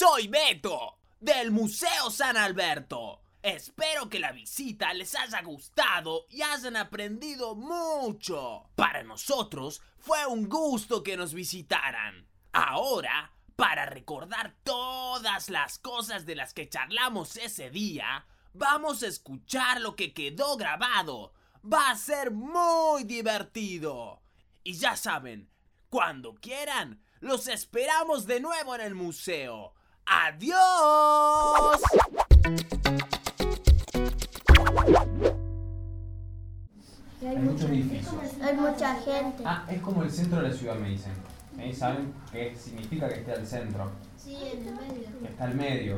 Soy Beto, del Museo San Alberto. Espero que la visita les haya gustado y hayan aprendido mucho. Para nosotros fue un gusto que nos visitaran. Ahora, para recordar todas las cosas de las que charlamos ese día, vamos a escuchar lo que quedó grabado. Va a ser muy divertido. Y ya saben, cuando quieran, los esperamos de nuevo en el museo. ¡Adiós! Hay muchos edificios. Hay mucha gente. Es como el centro de la ciudad, me dicen. ¿Saben qué significa que esté al centro? Sí, en el medio. Que está al medio.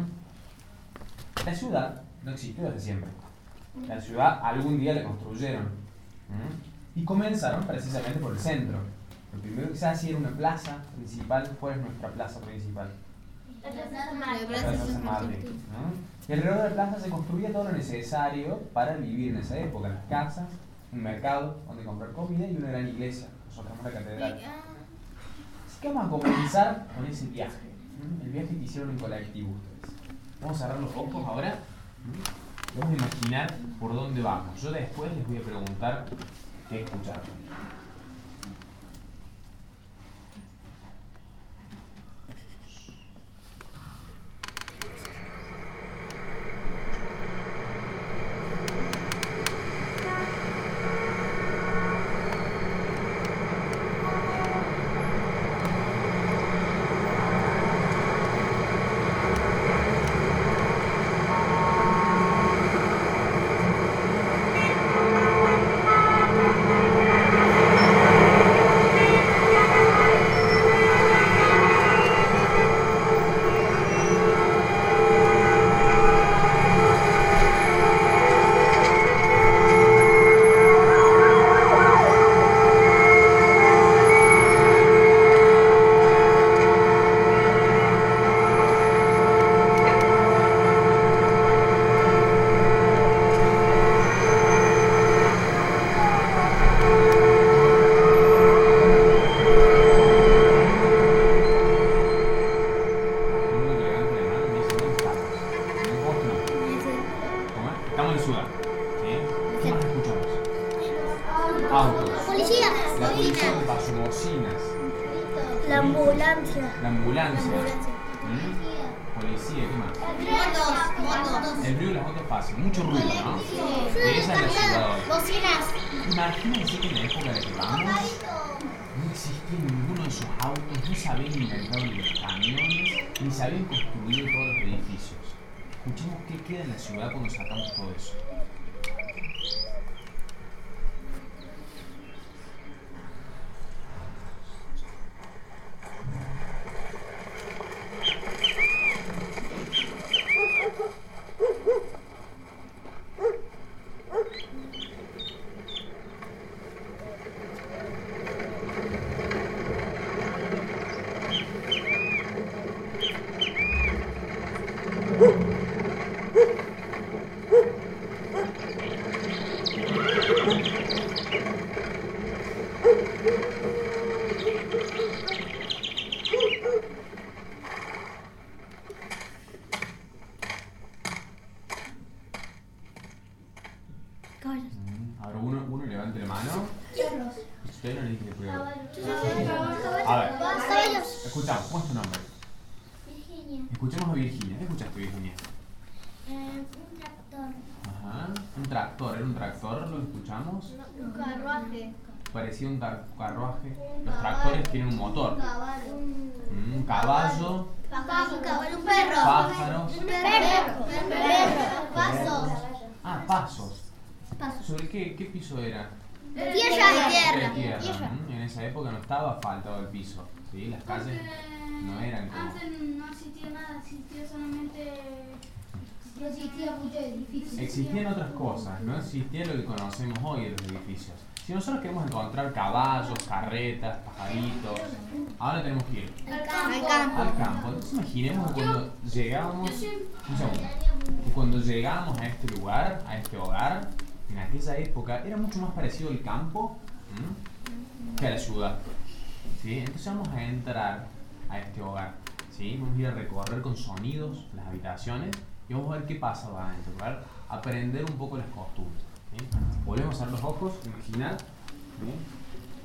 La ciudad no existió desde siempre. La ciudad algún día la construyeron. Y comenzaron precisamente por el centro. Lo primero que se hacía era una plaza principal. ¿Cuál es nuestra plaza principal? La Plaza San Martín. Y alrededor de la plaza se construía todo lo necesario para vivir en esa época. Las casas, un mercado donde comprar comida y una gran iglesia. Nosotros tenemos la catedral. Así que vamos a comenzar con ese viaje. El viaje que hicieron en colectivo ustedes. Vamos a cerrar los ojos ahora. Vamos a imaginar por dónde vamos. Yo después les voy a preguntar qué escucharon. La ambulancia. Policía, ¿qué más? El ruido y las motos pasan. Mucho ruido, ¿no? Esa es la ciudad hoy. Bocinas. Imagínense que en la época en la que vamos no existía ninguno de esos autos, no se habían inventado ni los camiones, ni se habían construido todos los edificios. Escuchemos qué queda en la ciudad cuando sacamos todo eso. Ahora uno levante la mano. Usted no le dije que cuidado. A ver, escuchamos, ¿cómo es tu nombre? Virginia. Escuchemos a Virginia. ¿Qué escuchaste, Virginia? Un tractor. Ajá, un tractor. ¿Era un tractor? ¿Lo escuchamos? Un carruaje. Parecía un carruaje. Los tractores tienen un motor. Un caballo. Un perro. Pájaros. Un perro. Pasos. Pasos. ¿Sobre qué piso era? Tierra. Tierra. En esa época no estaba asfaltado el piso. ¿Sí? Las calles no eran como... Antes no existía nada, existía solamente... No existía muchos edificios. Existían otras cosas, no existía lo que conocemos hoy de los edificios. Si nosotros queremos encontrar caballos, carretas, pajaritos, ¿a dónde tenemos que ir? Al campo. Al campo. Entonces imaginemos que cuando llegábamos... Un segundo. Que cuando llegábamos a este lugar, a este hogar, en aquella época era mucho más parecido al campo que a la ciudad. ¿Sí? Entonces vamos a entrar a este hogar. ¿Sí? ¿sí? Vamos a ir a recorrer con sonidos las habitaciones y vamos a ver qué pasa adentro, para aprender un poco las costumbres. ¿Sí? Volvemos a cerrar los ojos, imaginar. ¿Sí?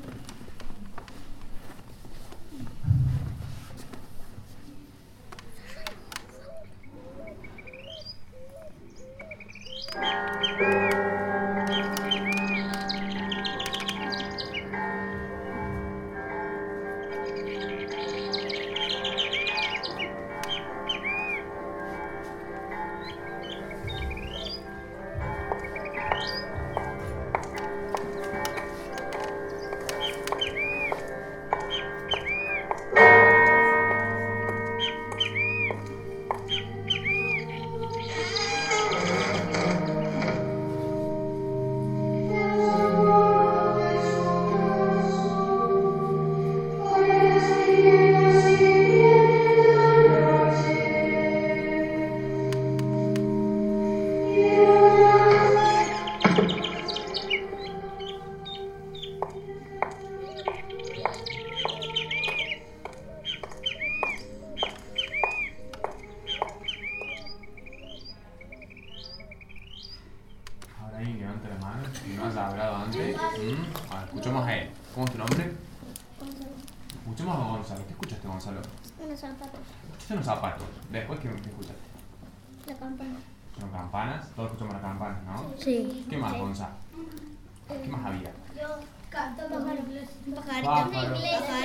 Escuchamos a él. ¿Cómo es tu nombre? Gonzalo. Escuchemos a Gonzalo. ¿Qué escuchaste, Gonzalo? Unos zapatos. Escuchaste unos zapatos. Después, ¿qué escuchaste? La campana. Son campanas. Todos escuchamos las campanas, ¿no? Sí. ¿Qué más, Gonzalo? ¿Qué más había? Yo cantaba inglés. Pájaros.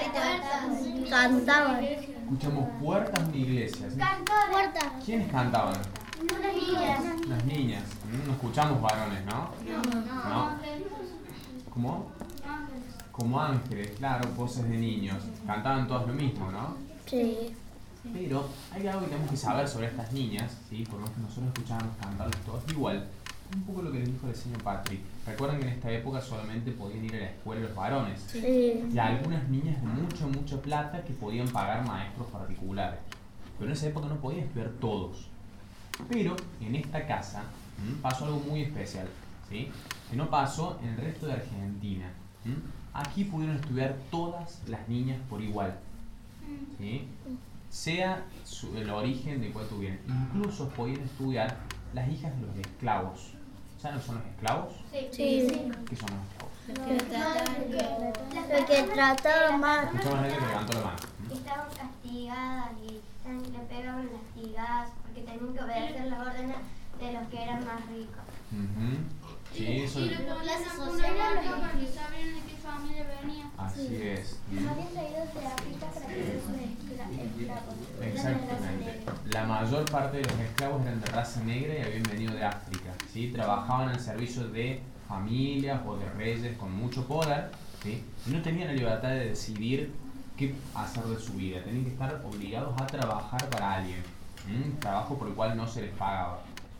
Cantaban. Escuchamos puertas de una iglesia. ¿Sí? Puerta. ¿Quiénes cantaban? Unas niñas. Las niñas. No escuchamos varones, ¿no? No. ¿Cómo? Como ángeles, claro, voces de niños. Cantaban todos lo mismo, ¿no? Sí. Pero hay algo que tenemos que saber sobre estas niñas, ¿sí? Por lo que nosotros escuchábamos cantarles todos igual. Un poco lo que les dijo el señor Patrick. Recuerden que en esta época solamente podían ir a la escuela los varones. Sí. Y algunas niñas de mucha plata que podían pagar maestros particulares. Pero en esa época no podían estudiar todos. Pero en esta casa pasó algo muy especial, ¿sí? Que no pasó en el resto de Argentina. Aquí pudieron estudiar todas las niñas por igual, ¿sí? Sea el origen de cuál tuvieran. Incluso podían estudiar las hijas de los esclavos. ¿Saben lo que son los esclavos? Sí. ¿Qué son los esclavos? Lo que trataban mal. Escuchamos a alguien que levantó la mano. Estaban castigadas y le pegaban lastigadas porque tenían que obedecer las órdenes de los que eran más ricos. Sí, eso Y le ponían una marca para que sabían de qué familia venía. así es. Habían traído de África para que fuesen esclavos. Exactamente. La mayor parte de los esclavos eran de raza negra y habían venido de África, ¿sí? Trabajaban al servicio de familias o de reyes con mucho poder, ¿sí? Y no tenían la libertad de decidir qué hacer de su vida. Tenían que estar obligados a trabajar para alguien, un trabajo por el cual no se les pagaba.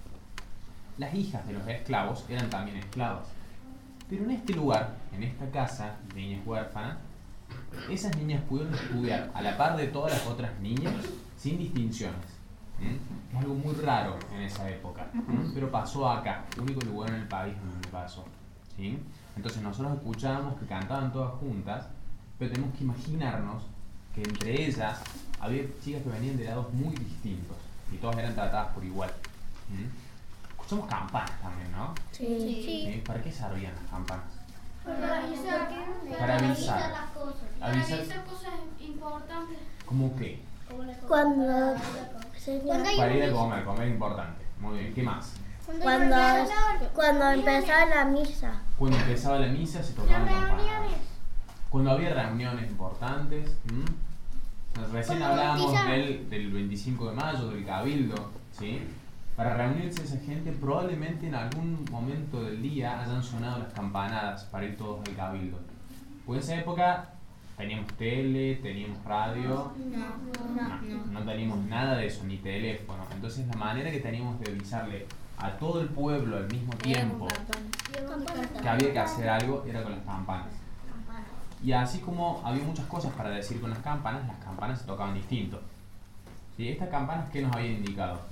Las hijas de los esclavos eran también esclavas. Pero en este lugar, en esta casa de niñas huérfanas, esas niñas pudieron estudiar a la par de todas las otras niñas sin distinciones. Es algo muy raro en esa época, pero pasó acá, el único lugar en el país donde pasó, ¿sí? Entonces nosotros escuchábamos que cantaban todas juntas, pero tenemos que imaginarnos que entre ellas había chicas que venían de lados muy distintos y todas eran tratadas por igual. Escuchamos campanas también, ¿no? Sí. ¿Para qué servían las campanas? Para avisar. Para avisar. Para avisar cosas importantes. ¿Cómo qué? Cuando Para ir a comer es importante. Muy bien, ¿qué más? cuando empezaba la misa. Cuando empezaba la misa se tocaban campanas. Cuando había reuniones importantes. Recién hablábamos del 25 de mayo, del Cabildo, ¿sí? Para reunirse esa gente, probablemente en algún momento del día hayan sonado las campanadas para ir todos al Cabildo. Pues en esa época teníamos tele, teníamos radio, no teníamos nada de eso, ni teléfono. Entonces la manera que teníamos de avisarle a todo el pueblo al mismo tiempo que había que hacer algo era con las campanas. Y así como había muchas cosas para decir con las campanas se tocaban distinto. ¿Sí? Estas campanas, ¿qué nos habían indicado?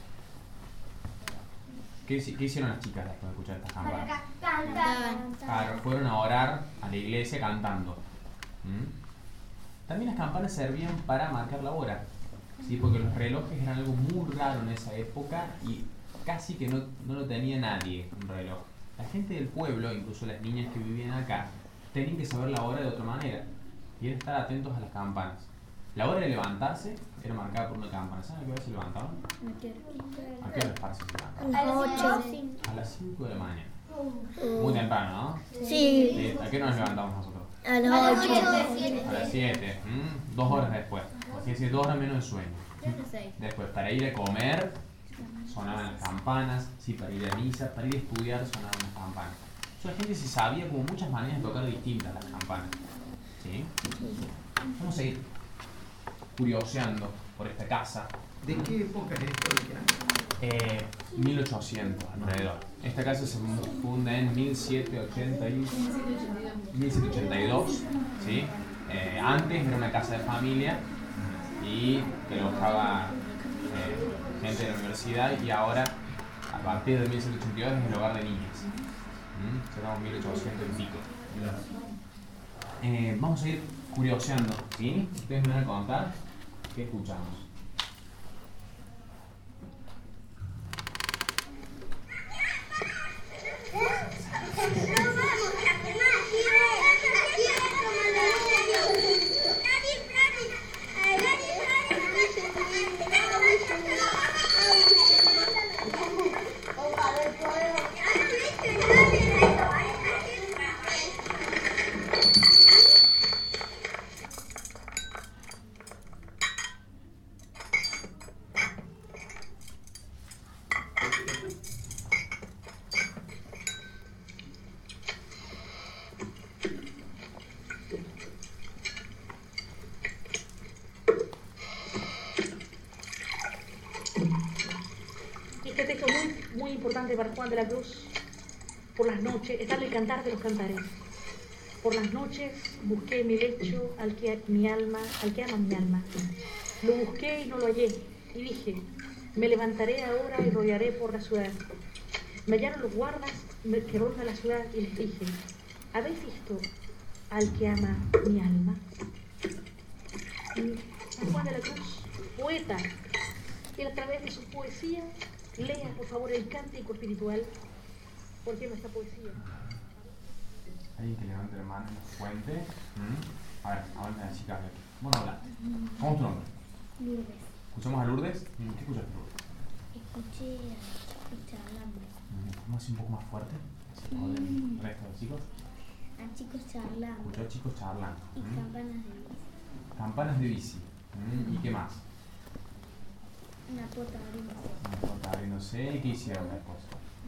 ¿Qué hicieron las chicas después de escuchar estas campanas? Claro, fueron a orar a la iglesia cantando. También las campanas servían para marcar la hora. ¿sí? Porque los relojes eran algo muy raro en esa época y casi que no lo tenía nadie, un reloj. La gente del pueblo, incluso las niñas que vivían acá, tenían que saber la hora de otra manera y era estar atentos a las campanas. La hora de levantarse era marcada por una campana. ¿Saben a qué hora se levantaban? ¿A qué hora les parece que se levantaban? A las 8. A las 5 de la mañana. Muy temprano, ¿no? Sí. ¿A qué hora nos levantamos nosotros? A las 8. A las 7. 2 horas después. Así es, 2 horas menos de sueño. Después, para ir a comer, sonaban las campanas. Sí, para ir a misa, para ir a estudiar, sonaban las campanas. La gente se sabía como muchas maneras de tocar distintas las campanas. ¿Sí? Vamos a ir curioseando por esta casa. ¿De qué época es esto? 1800 alrededor. Esta casa se funda en 1782. ¿Sí? Antes era una casa de familia y que alojaba gente de la universidad y ahora, a partir de 1782, es el hogar de niñas. Será 1800 y pico. Vamos a ir curioseando, ¿sí? Ustedes me van a contar qué escuchamos. Este texto es muy importante para Juan de la Cruz. Por las noches, está en el Cantar de los Cantares. Por las noches busqué mi lecho al que ama mi alma. Lo busqué y no lo hallé. Y dije, me levantaré ahora y rodearé por la ciudad. Me hallaron los guardas que rondan la ciudad y les dije, ¿habéis visto al que ama mi alma? San Juan de la Cruz, poeta, que a través de su poesía lea, por favor, el cántico espiritual, porque nuestra poesía. Alguien que levante la mano y nos cuente. A ver, ahora la chica de aquí. Bueno, habla. ¿Cómo es tu nombre? Lourdes. ¿Escuchamos a Lourdes? ¿Qué escuchaste, Lourdes? Escuché a chicos hablando. ¿Cómo así un poco más fuerte? ¿El resto de los chicos? A chicos charlando. Escuchó a chicos charlando. Y campanas de bici. Campanas de bici. ¿Y qué más? Una puerta abriéndose. Una puerta abriéndose. ¿Y qué hicieron después?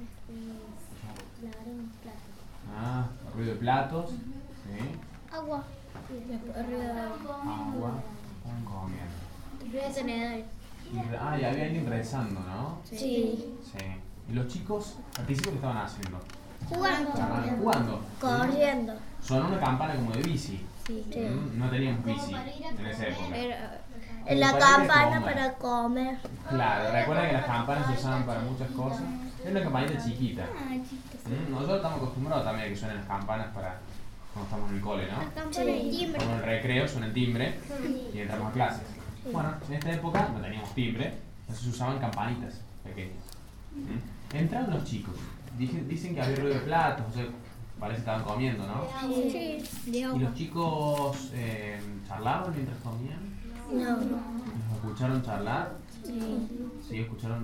Después lavaron los platos. Ruido de platos. Sí. Agua. Y después ruido de agua. Agua. Estaban comiendo. Ruido de tenedores. Y había alguien rezando, ¿no? Sí. Sí. ¿Y los chicos al principio qué estaban haciendo? Jugando. Estaban jugando. Corriendo. Sonó una campana como de bici. Sí. No teníamos bici en esa época. En la campana para comer. Claro, recuerda que las campanas se usaban para muchas cosas. Es una campanita chiquita. Nosotros estamos acostumbrados también a que suenen las campanas para cuando estamos en el cole, ¿no? Campana de timbre. Como en el recreo suena el timbre y entramos a clases. Bueno, en esta época no teníamos timbre, entonces se usaban campanitas pequeñas. Entraron los chicos. Dicen que había ruido de platos, o sea, parece que estaban comiendo, ¿no? Sí. ¿Y los chicos charlaban mientras comían? No. ¿Los escucharon charlar? Sí. Sí, escucharon.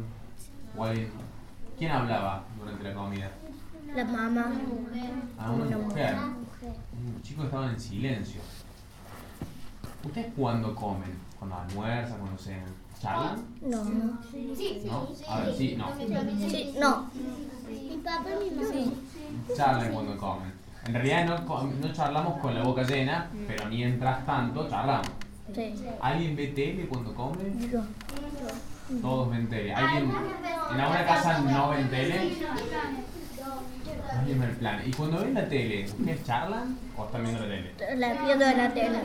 ¿Quién hablaba durante la comida? La mamá. Una mujer. Los chicos estaban en silencio. ¿Ustedes cuándo comen? ¿Cuando almuerzan? ¿Cuando cenan? ¿Charlan? No. ¿No? A ver, sí, no. Sí, no. Mi papá y mi mamá. Charlan cuando comen. En realidad no charlamos con la boca llena, pero mientras tanto charlamos. Sí. ¿Alguien ve tele cuando come? Yo. Todos ven tele. ¿Alguien en alguna casa no ven tele? Alguien ve el plan. ¿Y cuando ven la tele, ustedes charlan o están viendo la tele? La viendo de la tele.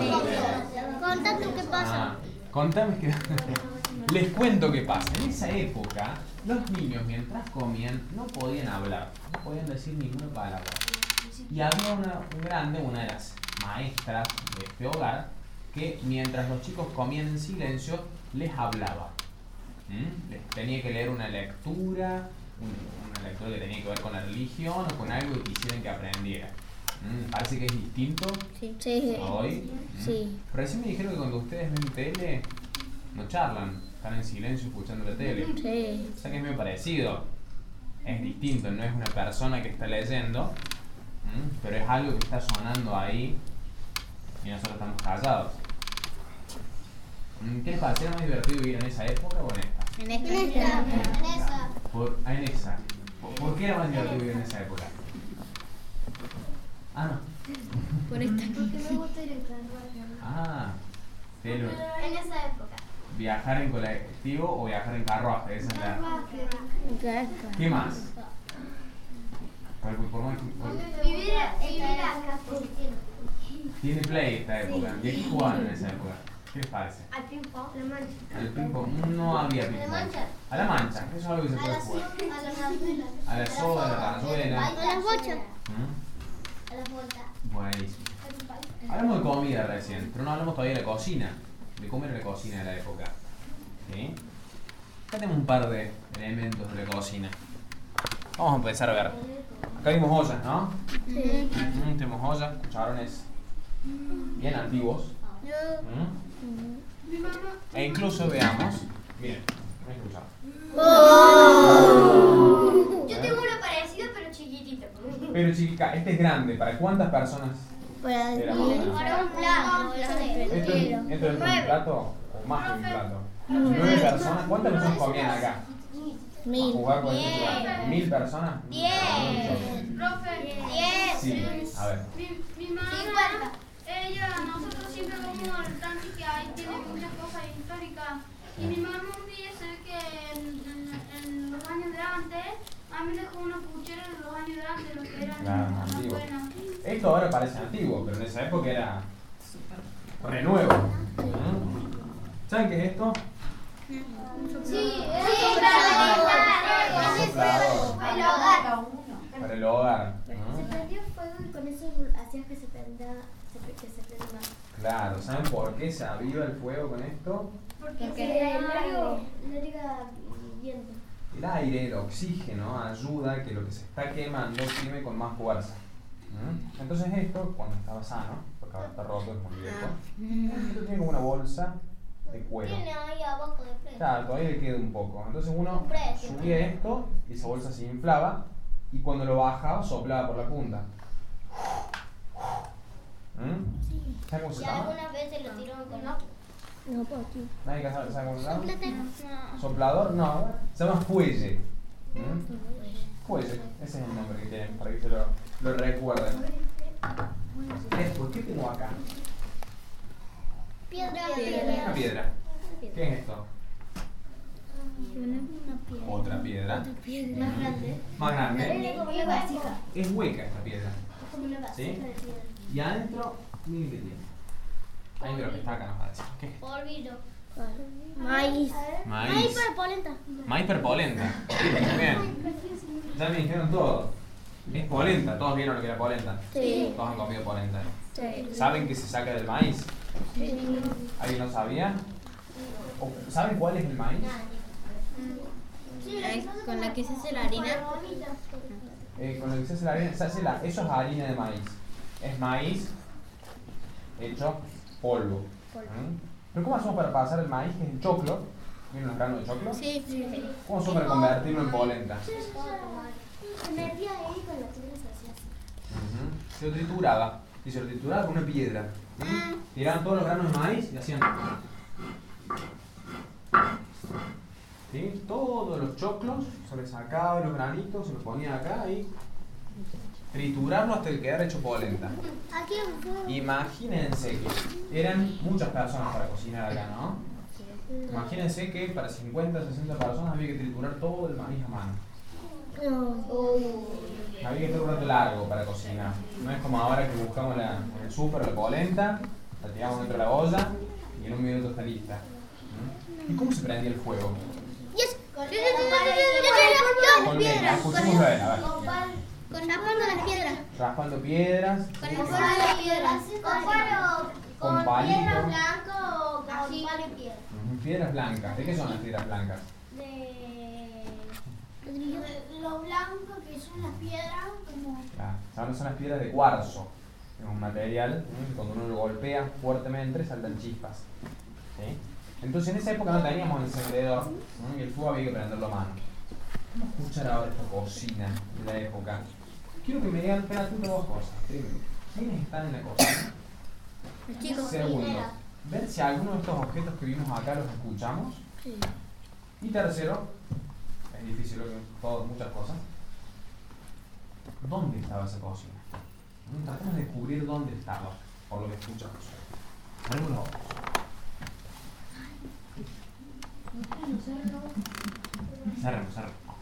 Conta tú qué pasa. Contame que... Les cuento qué pasa. En esa época, los niños mientras comían no podían hablar, no podían decir ninguna palabra. Y había una de las maestras de este hogar, que mientras los chicos comían en silencio, les hablaba. Les tenía que leer una lectura que tenía que ver con la religión o con algo que quisieran que aprendiera. Parece que es distinto a hoy. Sí. Recién me dijeron que cuando ustedes ven tele, no charlan, están en silencio escuchando la tele. Sí. O sea que es muy parecido. Es distinto, no es una persona que está leyendo, pero es algo que está sonando ahí y nosotros estamos callados. ¿Qué les parecía más divertido vivir en esa época o en esta? En esta. En esa. En esa. ¿Por qué era más divertido vivir en esa época? Ah, no. Por esta. Porque me gusta ir en carruaje. Ah, Telo. En esa época. ¿Viajar en colectivo o viajar en carruaje? Esa es la... ¿Qué más? Vivir acá. Tiene play esta época. ¿Y aquí jugaban en esa época? ¿Qué les parece? Al ping-pong. La mancha. Al ping-pong no había ping-pong. A la mancha, eso es algo que se puede jugar. A la soga, a la cazuela. A las bochas. ¿Mm? A las vueltas. Buenísimo. Hablamos de comida recién, pero no hablamos todavía de la cocina. De cómo era la cocina de la época. ¿Sí? Acá tenemos un par de elementos de la cocina. Vamos a empezar a ver. Acá vimos ollas, ¿no? Sí. Tenemos ollas, cucharones bien antiguos. E incluso veamos, miren, un cuchara. Yo tengo uno parecido pero chiquitito. Pero chica, este es grande, ¿para cuántas personas? Para Era más o menos? Para un plato. ¿Esto es de un plato o más de un plato? 9 personas, ¿cuántas personas comían acá? 1000. ¿Jugar con este plato? ¿1000 personas? Profe, 10. Sí, a ver. mi mamá, 50. nosotros siempre vamos al tanque que ahí tiene muchas cosas históricas. Y mi mamá un día se ve que en los años de antes, a mí dejó unos pucheros de los años de antes, los que eran Claro, más antiguo. buenos. Esto ahora parece antiguo, pero en esa época era renuevo. ¿Saben qué es esto? Sí, Para el hogar. Se prendió fuego y con eso hacías que se prenda más. Claro, ¿saben por qué se aviva el fuego con esto? Porque el largo viento. El aire, el oxígeno, ayuda a que lo que se está quemando queme con más fuerza. Entonces esto, cuando estaba sano, porque ahora está roto, es muy viejo, esto tiene como una bolsa de cuero. Tiene ahí abajo de frente. Claro, todavía le queda un poco. Entonces uno subía esto y esa bolsa se inflaba y cuando lo bajaba soplaba por la punta. ¿Sabes cómo se Y llama? algunas veces lo tiraron con otro. No puedo aquí. ¿Nadie sabe cómo se llama? ¿Soplador? No, se llama fuelle. Fuelle, ese es el nombre que tienen, para que se lo recuerden. ¿Por qué tengo acá? Una piedra. ¿Qué es esto? Otra piedra. Más grande. Más grande. Como una vasija. Es hueca esta piedra. Como una vasija ¿Sí? de piedra. Y adentro, miren qué tiene. Ahí creo que está acá, nos va a decir. ¿Qué es? Polvito. Maíz. Maíz. polenta. Maíz perpolenta. Muy bien. Ya me dijeron todo. Es polenta. Todos vieron lo que era polenta. Sí. Todos han comido polenta. Sí. ¿Saben que se saca del maíz? ¿Alguien no sabía? ¿O ¿saben cuál es el maíz? Con la que se hace la harina. Con lo que se hace la harina, eso es harina de maíz. Es maíz hecho polvo. Pero ¿cómo hacemos para pasar el maíz, que es el choclo? ¿Vieron los granos de choclo? Sí. ¿Cómo hacemos para convertirlo en polenta? Se metía ahí con la piedra se hacía así. Se lo trituraba. Y se lo trituraba con una piedra. Tiraban todos los granos de maíz y hacían... ¿Sí? Todos los choclos se les sacaba los granitos, se los ponía acá y triturarlo hasta que quedara hecho polenta. Aquí hay un fuego. Imagínense que eran muchas personas para cocinar acá, ¿no? Imagínense que para 50, 60 personas había que triturar todo el maíz a mano. Había que estar un rato largo para cocinar. No es como ahora que buscamos en el súper la polenta, la tiramos dentro de la olla y en un minuto está lista. ¿Y cómo se prendía el fuego? Con leña. Escuchemos a ver. Raspando las piedras. Raspando piedras. Con las piedras. Con un palito. Piedra blanca o con palo y piedra. Piedras blancas. ¿De qué son las piedras blancas? Lo blanco que son las piedras como... Claro, son las piedras de cuarzo. Es un material que cuando uno lo golpea fuertemente saltan chispas. ¿Sí? Entonces en esa época no teníamos encendedor y el fuego había que prenderlo a mano. Vamos a escuchar ahora esta cocina de la época. Quiero que me digan, espérate, dos cosas. Primero, ¿quiénes están en la cocina? Los chicos. Segundo, ver si alguno de estos objetos que vimos acá los escuchamos. Sí. Y tercero, es difícil, muchas cosas. ¿Dónde estaba esa cocina? Tratemos de descubrir dónde estaba, por lo que escuchamos. Algunos otros. Cerremos.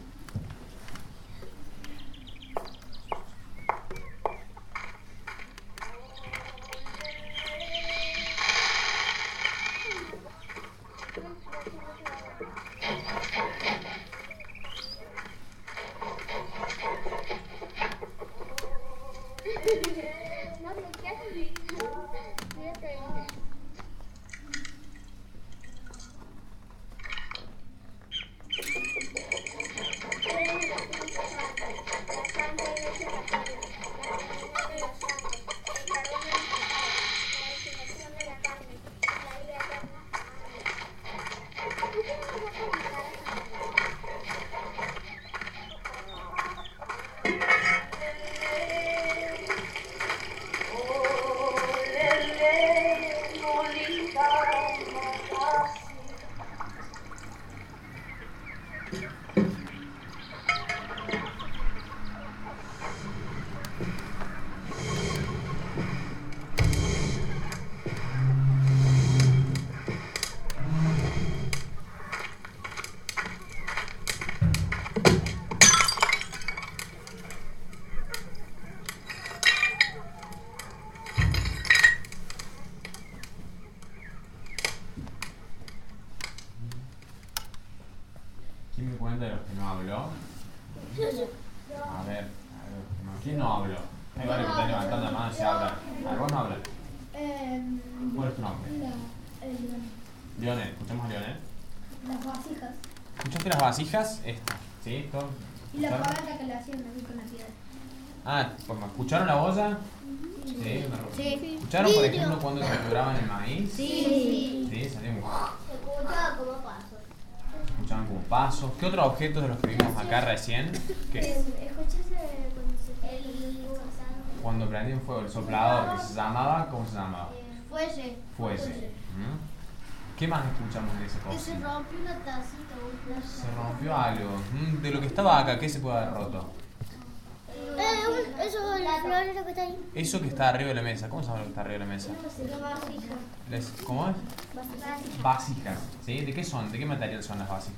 ¿Quién me cuenta de los que no habló? A ver, ¿quién no habló? Hay varios que están levantando la mano y se hablan. A ver, vos no hablas. ¿Cuál es tu nombre? Leonel, escuchamos a Leonel. Las vasijas. ¿Escuchaste las vasijas? Esta, ¿sí? Esto. Y la pagata que le hacían así con la piedra. Ah, pues, ¿escucharon la olla? Sí. Sí. ¿Escucharon, por ejemplo, cuando trituraban el maíz? Sí. Sí, salió un... Se escuchaba como pasos. Escuchaban como pasos. ¿Qué otros objetos de los que vimos acá recién? ¿Qué? Escuchaste Cuando prendía un fuego, el soplador, que se llamaba, ¿cómo se llamaba? Fuese. ¿Qué más escuchamos de ese Que se cosa? rompió una tacita o un plato. Se rompió algo. De lo que estaba acá, ¿qué se puede haber roto? Eso es la florera que está ahí. Eso que está arriba de la mesa. ¿Cómo se llama lo que está arriba de la mesa? ¿Cómo es? Vasijas. ¿Sí? ¿De qué son? ¿De qué material son las vasijas?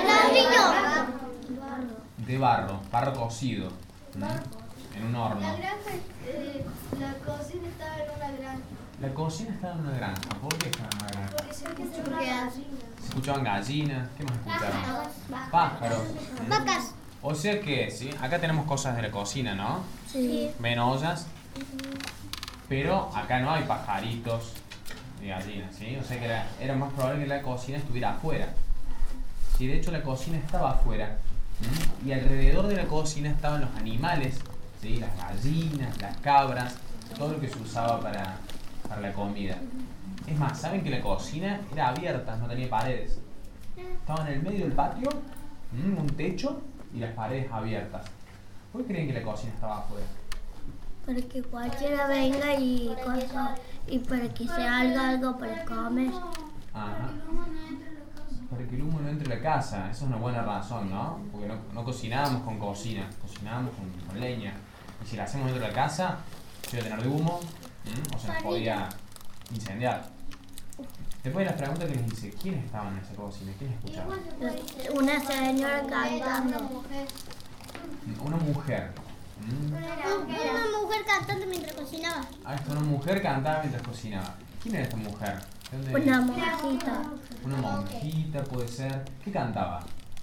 De barro. Barro cocido. En un horno. La cocina estaba en una granja. La cocina estaba en una granja. ¿Por qué estaba en una granja? Porque se escuchaban gallinas. Se escuchaban gallinas. ¿Qué más escucharon? Pájaros. Vacas. O sea que, ¿sí? Acá tenemos cosas de la cocina, ¿no? Sí. Ven ollas. Pero acá no hay pajaritos y gallinas, ¿sí? O sea que era más probable que la cocina estuviera afuera. Sí, de hecho la cocina estaba afuera. Y alrededor de la cocina estaban los animales, ¿sí? Las gallinas, las cabras, todo lo que se usaba para la comida. Es más, ¿saben que la cocina era abierta, no tenía paredes? Estaba en el medio del patio, un techo y las paredes abiertas. ¿Por qué creen que la cocina estaba afuera? Para que cualquiera venga y para que se haga algo para comer. Ajá. Para que el humo no entre a la casa, esa es una buena razón, ¿no? Porque no cocinábamos con cocina, cocinábamos con leña. Y si la hacemos dentro de la casa, se iba a tener de humo, o se nos podía incendiar. Después de las preguntas que les hice, ¿quiénes estaban en esa cocina? ¿Quiénes escuchaban? Una señora cantando. Una mujer. Una mujer cantando mientras cocinaba. Ah, una mujer cantaba mientras cocinaba. ¿Quién era esta mujer? ¿De dónde Una venía? monjita. Una monjita, puede ser. ¿Qué cantaba?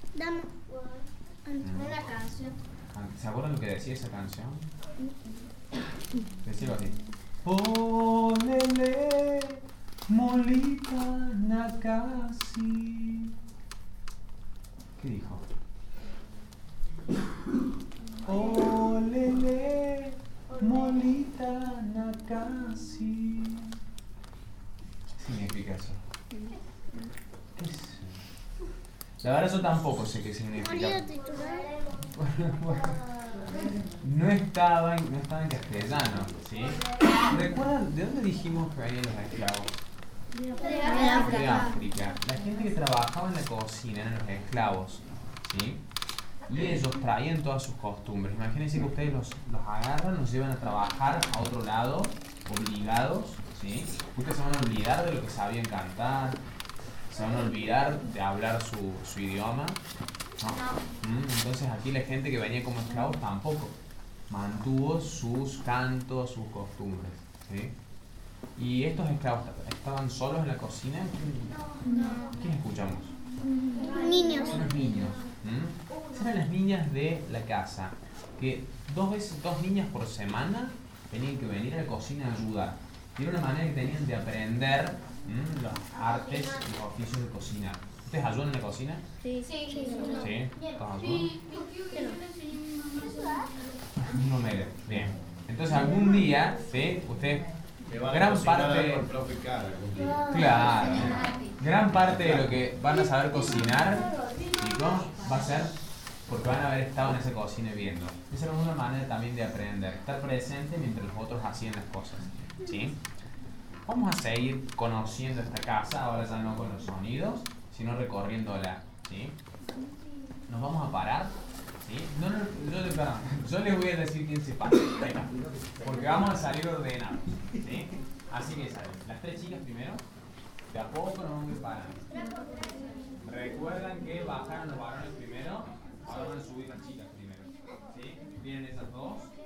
Una canción. ¿Se acuerdan lo que decía esa canción? Decía algo así. Ponele Molita Nakasi. ¿Qué dijo? Olele, Molita Nakasi. ¿Qué significa eso? ¿Qué es? La verdad yo tampoco sé qué significa. No estaba en castellano, ¿sí? ¿Recuerdan de dónde dijimos que venían los esclavos? De África. La gente que trabajaba en la cocina eran los esclavos, ¿sí? Y ellos traían todas sus costumbres. Imagínense que ustedes los agarran, los llevan a trabajar a otro lado, obligados, ¿sí? Ustedes se van a olvidar de lo que sabían cantar, se van a olvidar de hablar su idioma. No. Entonces aquí la gente que venía como esclavos tampoco mantuvo sus cantos, sus costumbres, ¿sí? ¿Y estos esclavos estaban solos en la cocina? No. ¿Quién escuchamos? Niños. Unos niños. Eran las niñas de la casa, que dos niñas por semana tenían que venir a la cocina a ayudar. Y era una manera que tenían de aprender los artes y los oficios de cocinar. ¿Ustedes ayudan en la cocina? Sí. ¿Sí? ¿Todos ayudan? Sí, yo quiero que yo le enseñe a mi mamá. No me ve. Bien. Entonces algún día, ¿sí? Ustedes, gran parte... Claro. Gran parte de lo que van a saber cocinar, chicos, va a ser porque van a haber estado en esa cocina viendo. Esa era una manera también de aprender, estar presente mientras los otros hacían las cosas, ¿sí? Vamos a seguir conociendo esta casa, ahora ya no con los sonidos, sino recorriéndola, ¿sí? Nos vamos a parar, ¿sí? Yo les voy a decir quién se para, venga, porque vamos a salir ordenados, ¿sí? Así que salen las tres chicas primero, de a poco nos vamos a ir parando. Recuerdan que bajaron los varones primero, ahora van a subir las chicas primero, ¿sí? Vienen esas dos.